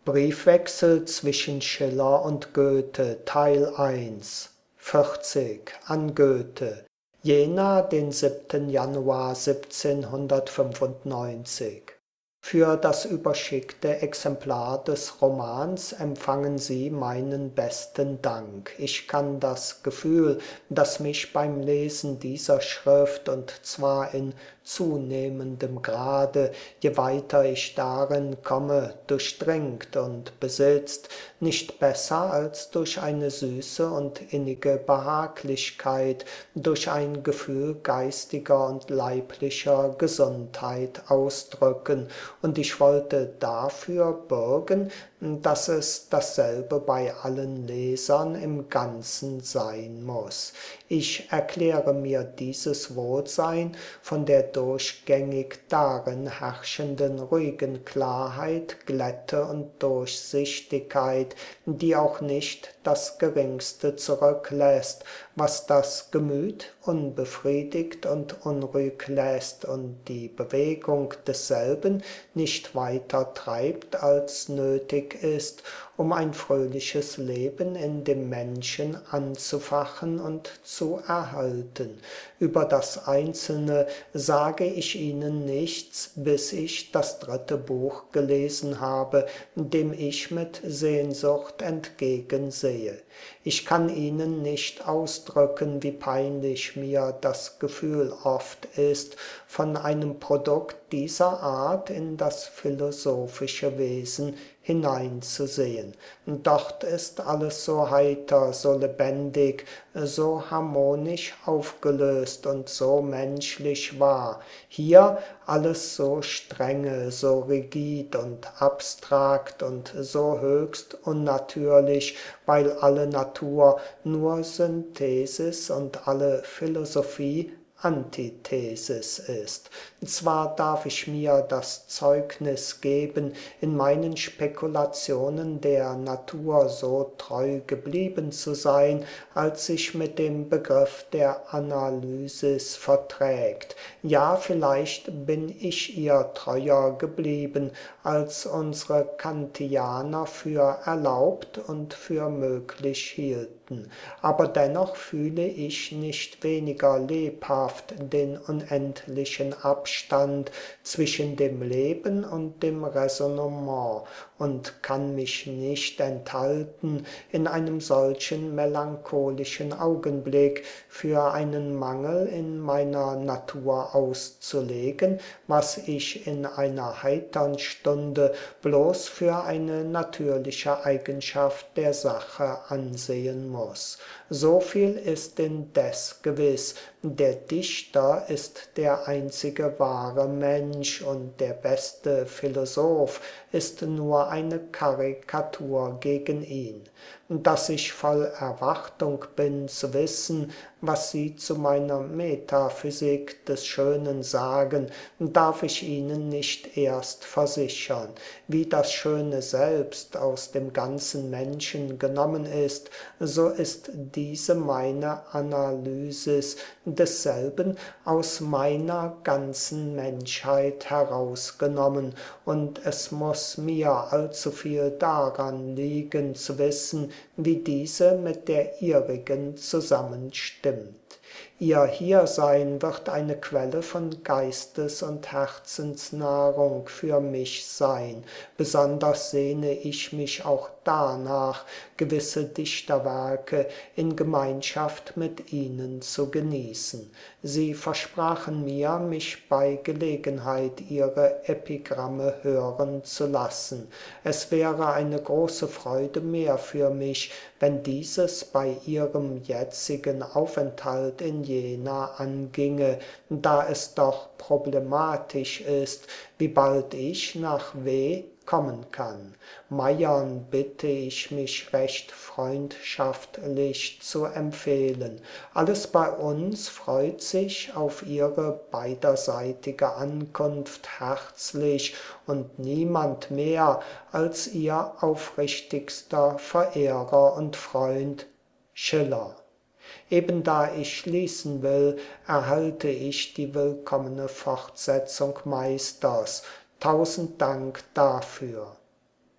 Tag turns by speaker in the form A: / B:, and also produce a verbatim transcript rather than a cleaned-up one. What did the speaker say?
A: Briefwechsel zwischen Schiller und Goethe, Teil eins, vierzig, an Goethe, Jena, den siebten Januar siebzehnhundertfünfundneunzig. Für das überschickte Exemplar des Romans empfangen Sie meinen besten Dank. Ich kann das Gefühl, das mich beim Lesen dieser Schrift, und zwar in zunehmendem Grade, je weiter ich darin komme, durchdringt und besitzt, nicht besser als durch eine süße und innige Behaglichkeit, durch ein Gefühl geistiger und leiblicher Gesundheit ausdrücken, und ich wollte dafür bürgen, dass es dasselbe bei allen Lesern im Ganzen sein muss. Ich erkläre mir dieses Wohlsein von der durchgängig darin herrschenden ruhigen Klarheit, Glätte und Durchsichtigkeit, die auch nicht das Geringste zurücklässt, was das Gemüt unbefriedigt und unruhig lässt und die Bewegung desselben nicht weiter treibt, als nötig ist, um ein fröhliches Leben in dem Menschen anzufachen und zu erhalten. Über das Einzelne sage ich Ihnen nichts, bis ich das dritte Buch gelesen habe, dem ich mit Sehnsucht entgegensehe. Ich kann Ihnen nicht ausdrücken, wie peinlich mir das Gefühl oft ist, von einem Produkt dieser Art in das philosophische Wesen hineinzusehen. Dort ist alles so heiter, so lebendig, so harmonisch aufgelöst und so menschlich wahr. Hier alles so strenge, so rigid und abstrakt und so höchst unnatürlich, weil alle Natur nur Synthesis und alle Philosophie Antithesis ist. Zwar darf ich mir das Zeugnis geben, in meinen Spekulationen der Natur so treu geblieben zu sein, als sich mit dem Begriff der Analysis verträgt. Ja, vielleicht bin ich ihr treuer geblieben, als unsere Kantianer für erlaubt und für möglich hielten. Aber dennoch fühle ich nicht weniger lebhaft den unendlichen Abstand zwischen dem Leben und dem Räsonnement und kann mich nicht enthalten, in einem solchen melancholischen Augenblick für einen Mangel in meiner Natur auszulegen, was ich in einer heitern Stunde bloß für eine natürliche Eigenschaft der Sache ansehen muss. So viel ist indes gewiss: Der Dichter ist der einzige wahre Mensch, und der beste Philosoph ist nur eine Karikatur gegen ihn. Dass ich voll Erwartung bin zu wissen, was Sie zu meiner Metaphysik des Schönen sagen, darf ich Ihnen nicht erst versichern. Wie das Schöne selbst aus dem ganzen Menschen genommen ist, so ist diese meine Analysis desselben aus meiner ganzen Menschheit herausgenommen, und es muss mir allzu viel daran liegen zu wissen, wie diese mit der ihrigen zusammenstimmt. Ihr Hiersein wird eine Quelle von Geistes- und Herzensnahrung für mich sein. Besonders sehne ich mich auch danach, gewisse Dichterwerke in Gemeinschaft mit Ihnen zu genießen. Sie versprachen mir, mich bei Gelegenheit Ihre Epigramme hören zu lassen. Es wäre eine große Freude mehr für mich, wenn dieses bei Ihrem jetzigen Aufenthalt in Jena anginge, da es doch problematisch ist, wie bald ich nach W kommen kann. Meiern bitte ich mich recht freundschaftlich zu empfehlen. Alles bei uns freut sich auf Ihre beiderseitige Ankunft herzlich, und niemand mehr als Ihr aufrichtigster Verehrer und Freund Schiller. Eben da ich schließen will, erhalte ich die willkommene Fortsetzung Meisters. Tausend Dank dafür.